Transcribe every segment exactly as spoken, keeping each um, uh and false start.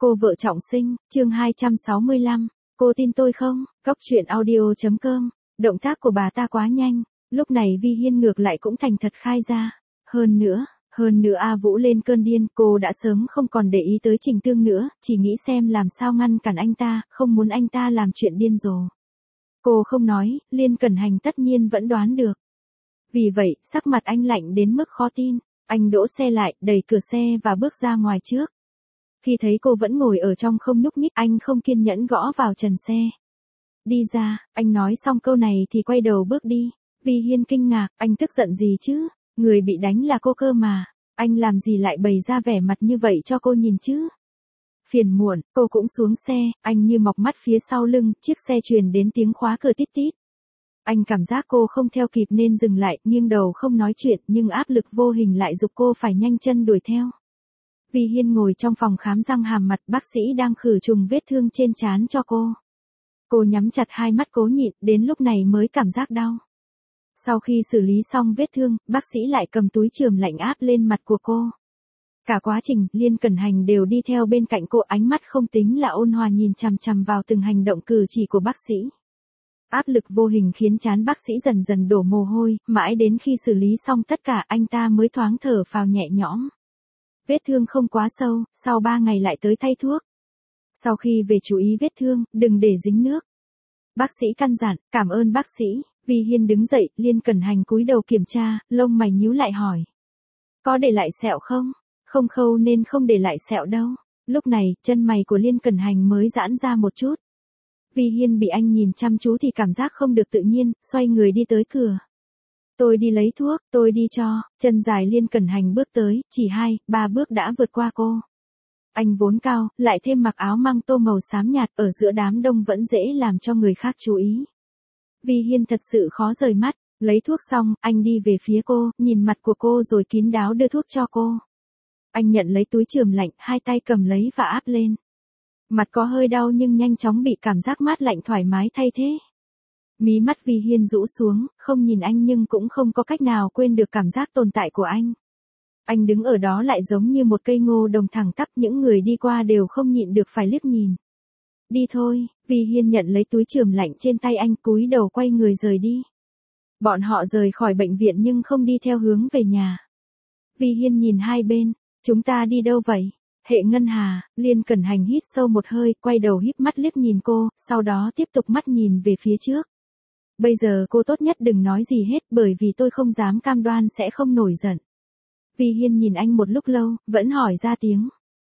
Cô vợ trọng sinh, chương hai trăm sáu mươi lăm, cô tin tôi không? Cóc truyện audio.com, động tác của bà ta quá nhanh, lúc này Vi Hiên ngược lại cũng thành thật khai ra. Hơn nữa, hơn nữa A Vũ lên cơn điên, cô đã sớm không còn để ý tới Trình Tương nữa, chỉ nghĩ xem làm sao ngăn cản anh ta, không muốn anh ta làm chuyện điên rồ. Cô không nói, Liên Cẩn Hành tất nhiên vẫn đoán được. Vì vậy, sắc mặt anh lạnh đến mức khó tin, anh đỗ xe lại, đẩy cửa xe và bước ra ngoài trước. Khi thấy cô vẫn ngồi ở trong không nhúc nhích, anh không kiên nhẫn gõ vào trần xe. Đi ra, anh nói xong câu này thì quay đầu bước đi. Vi Hiên kinh ngạc, anh tức giận gì chứ? Người bị đánh là cô cơ mà. Anh làm gì lại bày ra vẻ mặt như vậy cho cô nhìn chứ? Phiền muộn, cô cũng xuống xe, anh như mọc mắt phía sau lưng, chiếc xe truyền đến tiếng khóa cửa tít tít. Anh cảm giác cô không theo kịp nên dừng lại, nghiêng đầu không nói chuyện, nhưng áp lực vô hình lại giục cô phải nhanh chân đuổi theo. Vi Hiên ngồi trong phòng khám răng hàm mặt, bác sĩ đang khử trùng vết thương trên trán cho cô. Cô nhắm chặt hai mắt cố nhịn, đến lúc này mới cảm giác đau. Sau khi xử lý xong vết thương, bác sĩ lại cầm túi chườm lạnh áp lên mặt của cô. Cả quá trình, Liên Cẩn Hành đều đi theo bên cạnh cô, ánh mắt không tính là ôn hòa nhìn chằm chằm vào từng hành động cử chỉ của bác sĩ. Áp lực vô hình khiến trán bác sĩ dần dần đổ mồ hôi, mãi đến khi xử lý xong tất cả anh ta mới thoáng thở phào nhẹ nhõm. Vết thương không quá sâu, sau ba ngày lại tới thay thuốc. Sau khi về chú ý vết thương, đừng để dính nước. Bác sĩ căn dặn, cảm ơn bác sĩ. Vi Hiên đứng dậy, Liên Cẩn Hành cúi đầu kiểm tra, lông mày nhíu lại hỏi. Có để lại sẹo không? Không khâu nên không để lại sẹo đâu. Lúc này, chân mày của Liên Cẩn Hành mới giãn ra một chút. Vi Hiên bị anh nhìn chăm chú thì cảm giác không được tự nhiên, xoay người đi tới cửa. Tôi đi lấy thuốc, tôi đi cho. Chân dài Liên Cẩn Hành bước tới, chỉ hai, ba bước đã vượt qua cô. Anh vốn cao, lại thêm mặc áo măng tô màu xám nhạt, ở giữa đám đông vẫn dễ làm cho người khác chú ý. Vi Hiên thật sự khó rời mắt, lấy thuốc xong, anh đi về phía cô, nhìn mặt của cô rồi kín đáo đưa thuốc cho cô. Anh nhận lấy túi chườm lạnh, hai tay cầm lấy và áp lên. Mặt có hơi đau nhưng nhanh chóng bị cảm giác mát lạnh thoải mái thay thế. Mí mắt Vi Hiên rũ xuống, không nhìn anh nhưng cũng không có cách nào quên được cảm giác tồn tại của anh. Anh đứng ở đó lại giống như một cây ngô đồng thẳng tắp, những người đi qua đều không nhịn được phải liếc nhìn. Đi thôi, Vi Hiên nhận lấy túi chườm lạnh trên tay anh, cúi đầu quay người rời đi. Bọn họ rời khỏi bệnh viện nhưng không đi theo hướng về nhà. Vi Hiên nhìn hai bên, chúng ta đi đâu vậy? Hệ Ngân Hà. Liên Cẩn Hành hít sâu một hơi, quay đầu híp mắt liếc nhìn cô, sau đó tiếp tục mắt nhìn về phía trước. Bây giờ cô tốt nhất đừng nói gì hết, bởi vì tôi không dám cam đoan sẽ không nổi giận. Vi Hiên nhìn anh một lúc lâu, vẫn hỏi ra tiếng.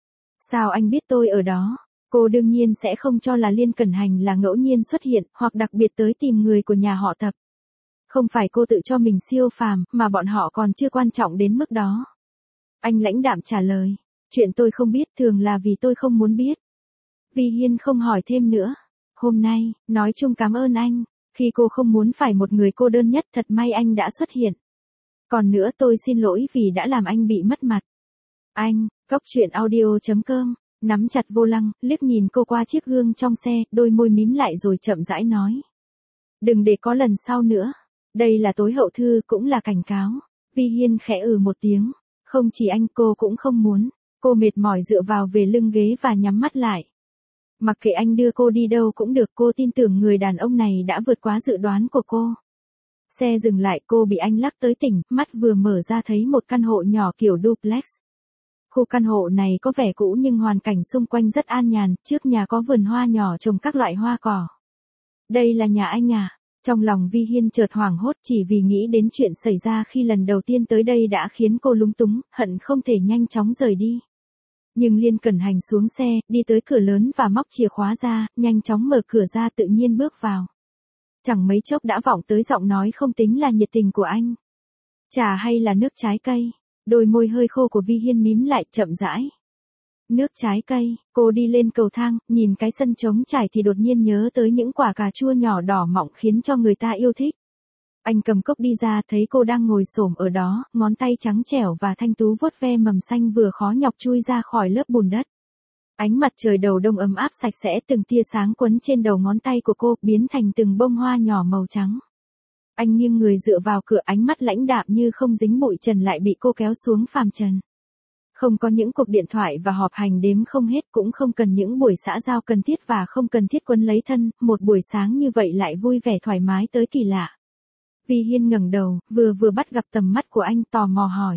Sao anh biết tôi ở đó? Cô đương nhiên sẽ không cho là Liên Cẩn Hành là ngẫu nhiên xuất hiện, hoặc đặc biệt tới tìm người của nhà họ Tập. Không phải cô tự cho mình siêu phàm, mà bọn họ còn chưa quan trọng đến mức đó. Anh lãnh đạm trả lời. Chuyện tôi không biết thường là vì tôi không muốn biết. Vi Hiên không hỏi thêm nữa. Hôm nay, nói chung cảm ơn anh. Khi cô không muốn phải một người cô đơn nhất, thật may anh đã xuất hiện. Còn nữa tôi xin lỗi vì đã làm anh bị mất mặt. Anh, Cóc truyện audio.com, nắm chặt vô lăng, liếc nhìn cô qua chiếc gương trong xe, đôi môi mím lại rồi chậm rãi nói. Đừng để có lần sau nữa. Đây là tối hậu thư cũng là cảnh cáo. Vi Hiên khẽ ừ một tiếng. Không chỉ anh, cô cũng không muốn. Cô mệt mỏi dựa vào về lưng ghế và nhắm mắt lại. Mặc kệ anh đưa cô đi đâu cũng được, cô tin tưởng người đàn ông này đã vượt quá dự đoán của cô. Xe dừng lại, cô bị anh lắc tới tỉnh, mắt vừa mở ra thấy một căn hộ nhỏ kiểu duplex. Khu căn hộ này có vẻ cũ nhưng hoàn cảnh xung quanh rất an nhàn, trước nhà có vườn hoa nhỏ trồng các loại hoa cỏ. Đây là nhà anh à? Trong lòng Vi Hiên chợt hoảng hốt chỉ vì nghĩ đến chuyện xảy ra khi lần đầu tiên tới đây đã khiến cô lúng túng, hận không thể nhanh chóng rời đi. Nhưng Liên Cẩn Hành xuống xe, đi tới cửa lớn và móc chìa khóa ra, nhanh chóng mở cửa ra tự nhiên bước vào. Chẳng mấy chốc đã vọng tới giọng nói không tính là nhiệt tình của anh. Trà hay là nước trái cây? Đôi môi hơi khô của Vi Hiên mím lại, chậm rãi. Nước trái cây. Cô đi lên cầu thang, nhìn cái sân trống trải thì đột nhiên nhớ tới những quả cà chua nhỏ đỏ mọng khiến cho người ta yêu thích. Anh cầm cốc đi ra, thấy cô đang ngồi xổm ở đó, ngón tay trắng trẻo và thanh tú vuốt ve mầm xanh vừa khó nhọc chui ra khỏi lớp bùn đất. Ánh mặt trời đầu đông ấm áp sạch sẽ, từng tia sáng quấn trên đầu ngón tay của cô, biến thành từng bông hoa nhỏ màu trắng. Anh nghiêng người dựa vào cửa, ánh mắt lãnh đạm như không dính bụi trần lại bị cô kéo xuống phàm trần. Không có những cuộc điện thoại và họp hành đếm không hết, cũng không cần những buổi xã giao cần thiết và không cần thiết quấn lấy thân, một buổi sáng như vậy lại vui vẻ thoải mái tới kỳ lạ. Vi Hiên ngẩng đầu, vừa vừa bắt gặp tầm mắt của anh, tò mò hỏi.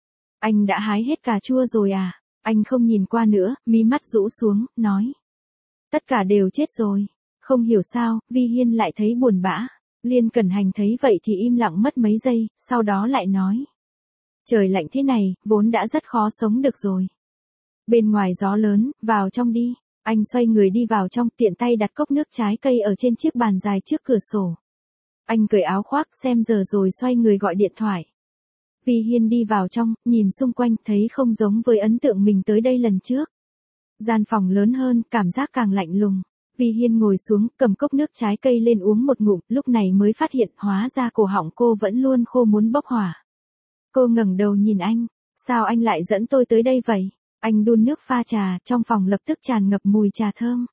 Anh đã hái hết cà chua rồi à? Anh không nhìn qua nữa, mí mắt rũ xuống, nói. Tất cả đều chết rồi. Không hiểu sao, Vi Hiên lại thấy buồn bã. Liên Cẩn Hành thấy vậy thì im lặng mất mấy giây, sau đó lại nói. Trời lạnh thế này, vốn đã rất khó sống được rồi. Bên ngoài gió lớn, vào trong đi. Anh xoay người đi vào trong, tiện tay đặt cốc nước trái cây ở trên chiếc bàn dài trước cửa sổ. Anh cởi áo khoác xem giờ rồi xoay người gọi điện thoại. Vi Hiên đi vào trong, nhìn xung quanh thấy không giống với ấn tượng mình tới đây lần trước. Gian phòng lớn hơn, cảm giác càng lạnh lùng. Vi Hiên ngồi xuống, cầm cốc nước trái cây lên uống một ngụm, lúc này mới phát hiện hóa ra cổ họng cô vẫn luôn khô muốn bốc hỏa. Cô ngẩng đầu nhìn anh, sao anh lại dẫn tôi tới đây vậy? Anh đun nước pha trà, trong phòng lập tức tràn ngập mùi trà thơm.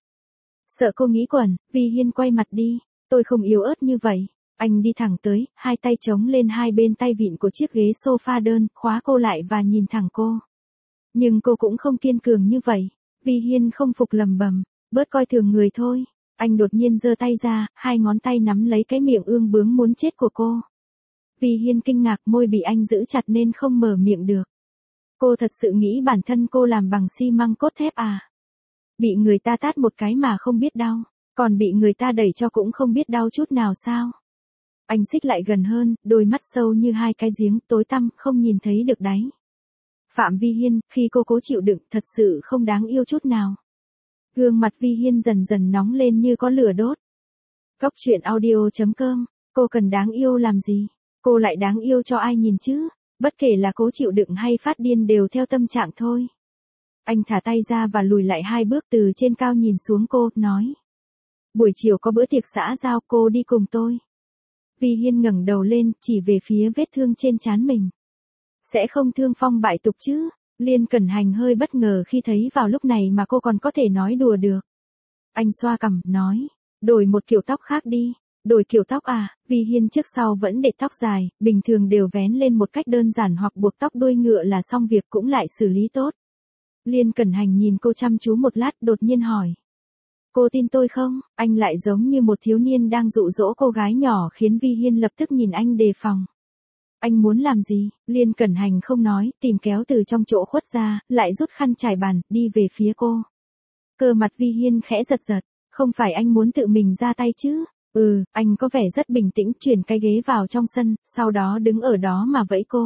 Sợ cô nghĩ quẩn, Vi Hiên quay mặt đi, tôi không yếu ớt như vậy. Anh đi thẳng tới, hai tay chống lên hai bên tay vịn của chiếc ghế sofa đơn, khóa cô lại và nhìn thẳng cô. Nhưng cô cũng không kiên cường như vậy. Vi Hiên không phục lầm bầm, bớt coi thường người thôi. Anh đột nhiên giơ tay ra, hai ngón tay nắm lấy cái miệng ương bướng muốn chết của cô. Vi Hiên kinh ngạc, môi bị anh giữ chặt nên không mở miệng được. Cô thật sự nghĩ bản thân cô làm bằng xi măng cốt thép à? Bị người ta tát một cái mà không biết đau, còn bị người ta đẩy cho cũng không biết đau chút nào sao? Anh xích lại gần hơn, đôi mắt sâu như hai cái giếng tối tăm, không nhìn thấy được đáy. Phạm Vi Hiên, khi cô cố chịu đựng, thật sự không đáng yêu chút nào. Gương mặt Vi Hiên dần dần nóng lên như có lửa đốt. Góc truyện audio chấm com, cô cần đáng yêu làm gì? Cô lại đáng yêu cho ai nhìn chứ? Bất kể là cố chịu đựng hay phát điên đều theo tâm trạng thôi. Anh thả tay ra và lùi lại hai bước từ trên cao nhìn xuống cô, nói. Buổi chiều có bữa tiệc xã giao, cô đi cùng tôi. Vi Hiên ngẩng đầu lên, chỉ về phía vết thương trên trán mình. Sẽ không thương phong bại tục chứ? Liên Cẩn Hành hơi bất ngờ khi thấy vào lúc này mà cô còn có thể nói đùa được. Anh xoa cằm, nói. Đổi một kiểu tóc khác đi. Đổi kiểu tóc à? Vi Hiên trước sau vẫn để tóc dài, bình thường đều vén lên một cách đơn giản hoặc buộc tóc đuôi ngựa là xong việc, cũng lại xử lý tốt. Liên Cẩn Hành nhìn cô chăm chú một lát, đột nhiên hỏi. Cô tin tôi không? Anh lại giống như một thiếu niên đang dụ dỗ cô gái nhỏ, khiến Vi Hiên lập tức nhìn anh đề phòng. Anh muốn làm gì? Liên Cẩn Hành không nói, tìm kéo từ trong chỗ khuất ra, lại rút khăn trải bàn, đi về phía cô. Cơ mặt Vi Hiên khẽ giật giật, không phải anh muốn tự mình ra tay chứ? Ừ, anh có vẻ rất bình tĩnh, chuyển cái ghế vào trong sân, sau đó đứng ở đó mà vẫy cô.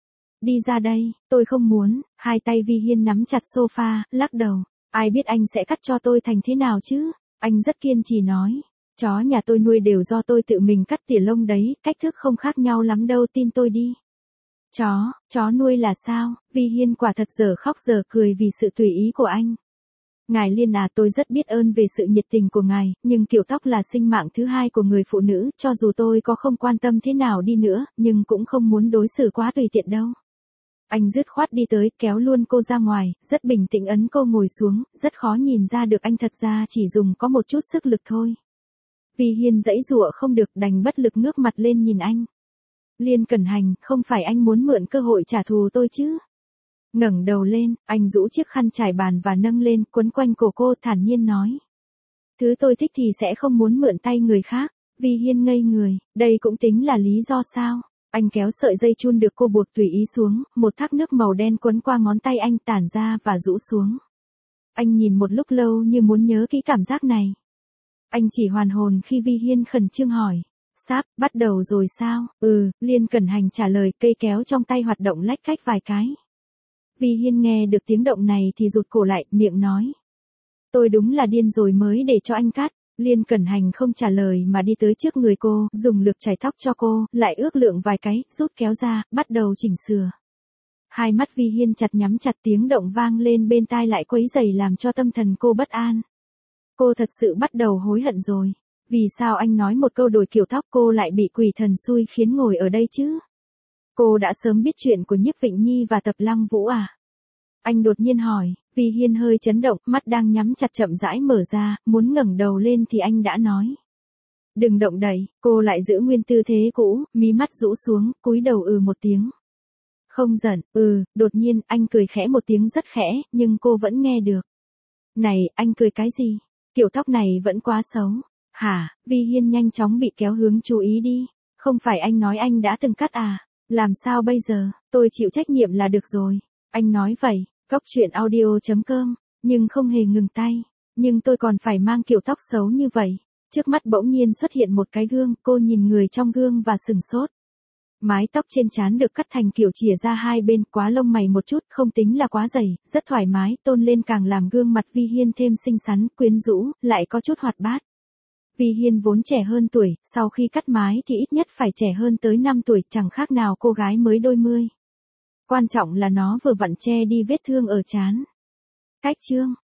Đi ra đây, tôi không muốn. Hai tay Vi Hiên nắm chặt sofa, lắc đầu. Ai biết anh sẽ cắt cho tôi thành thế nào chứ? Anh rất kiên trì nói. Chó nhà tôi nuôi đều do tôi tự mình cắt tỉa lông đấy, cách thức không khác nhau lắm đâu, tin tôi đi. Chó, chó nuôi là sao? Vi Hiên quả thật giờ khóc giờ cười vì sự tùy ý của anh. Ngài Liên à, tôi rất biết ơn về sự nhiệt tình của ngài, nhưng kiểu tóc là sinh mạng thứ hai của người phụ nữ, cho dù tôi có không quan tâm thế nào đi nữa, nhưng cũng không muốn đối xử quá tùy tiện đâu. Anh dứt khoát đi tới, kéo luôn cô ra ngoài, rất bình tĩnh ấn cô ngồi xuống, rất khó nhìn ra được anh thật ra chỉ dùng có một chút sức lực thôi. Vi Hiên giãy giụa không được, đành bất lực ngước mặt lên nhìn anh. Liên Cẩn Hành, không phải anh muốn mượn cơ hội trả thù tôi chứ? Ngẩng đầu lên, anh rũ chiếc khăn trải bàn và nâng lên, quấn quanh cổ cô, thản nhiên nói. Thứ tôi thích thì sẽ không muốn mượn tay người khác. Vi Hiên ngây người, đây cũng tính là lý do sao? Anh kéo sợi dây chun được cô buộc tùy ý xuống, một thác nước màu đen quấn qua ngón tay anh, tản ra và rũ xuống. Anh nhìn một lúc lâu như muốn nhớ kỹ cảm giác này. Anh chỉ hoàn hồn khi Vi Hiên khẩn trương hỏi. Sắp, bắt đầu rồi sao? Ừ, Liên Cẩn Hành trả lời, cây kéo trong tay hoạt động lách cách vài cái. Vi Hiên nghe được tiếng động này thì rụt cổ lại, miệng nói. Tôi đúng là điên rồi mới để cho anh cắt. Liên Cẩn Hành không trả lời mà đi tới trước người cô, dùng lược chải tóc cho cô, lại ước lượng vài cái, rút kéo ra, bắt đầu chỉnh sửa. Hai mắt Vi Hiên chặt nhắm chặt, tiếng động vang lên bên tai lại quấy rầy làm cho tâm thần cô bất an. Cô thật sự bắt đầu hối hận rồi. Vì sao anh nói một câu đổi kiểu tóc cô lại bị quỷ thần xui khiến ngồi ở đây chứ? Cô đã sớm biết chuyện của Nhiếp Vịnh Nhi và Tập Lăng Vũ à? Anh đột nhiên hỏi. Vi Hiên hơi chấn động, mắt đang nhắm chặt chậm rãi mở ra, muốn ngẩng đầu lên thì anh đã nói. Đừng động đậy, cô lại giữ nguyên tư thế cũ, mí mắt rũ xuống, cúi đầu ừ một tiếng. Không giận, ừ, đột nhiên anh cười khẽ một tiếng rất khẽ, nhưng cô vẫn nghe được. Này, anh cười cái gì? Kiểu tóc này vẫn quá xấu. Hả? Vi Hiên nhanh chóng bị kéo hướng chú ý đi. Không phải anh nói anh đã từng cắt à? Làm sao bây giờ? Tôi chịu trách nhiệm là được rồi. Anh nói vậy, Cóc truyện audio chấm com, nhưng không hề ngừng tay. Nhưng tôi còn phải mang kiểu tóc xấu như vậy. Trước mắt bỗng nhiên xuất hiện một cái gương, cô nhìn người trong gương và sừng sốt. Mái tóc trên trán được cắt thành kiểu chìa ra hai bên, quá lông mày một chút, không tính là quá dày, rất thoải mái, tôn lên càng làm gương mặt Vi Hiên thêm xinh xắn, quyến rũ, lại có chút hoạt bát. Vi Hiên vốn trẻ hơn tuổi, sau khi cắt mái thì ít nhất phải trẻ hơn tới năm tuổi, chẳng khác nào cô gái mới đôi mươi. Quan trọng là nó vừa vặn che đi vết thương ở trán. Cách chương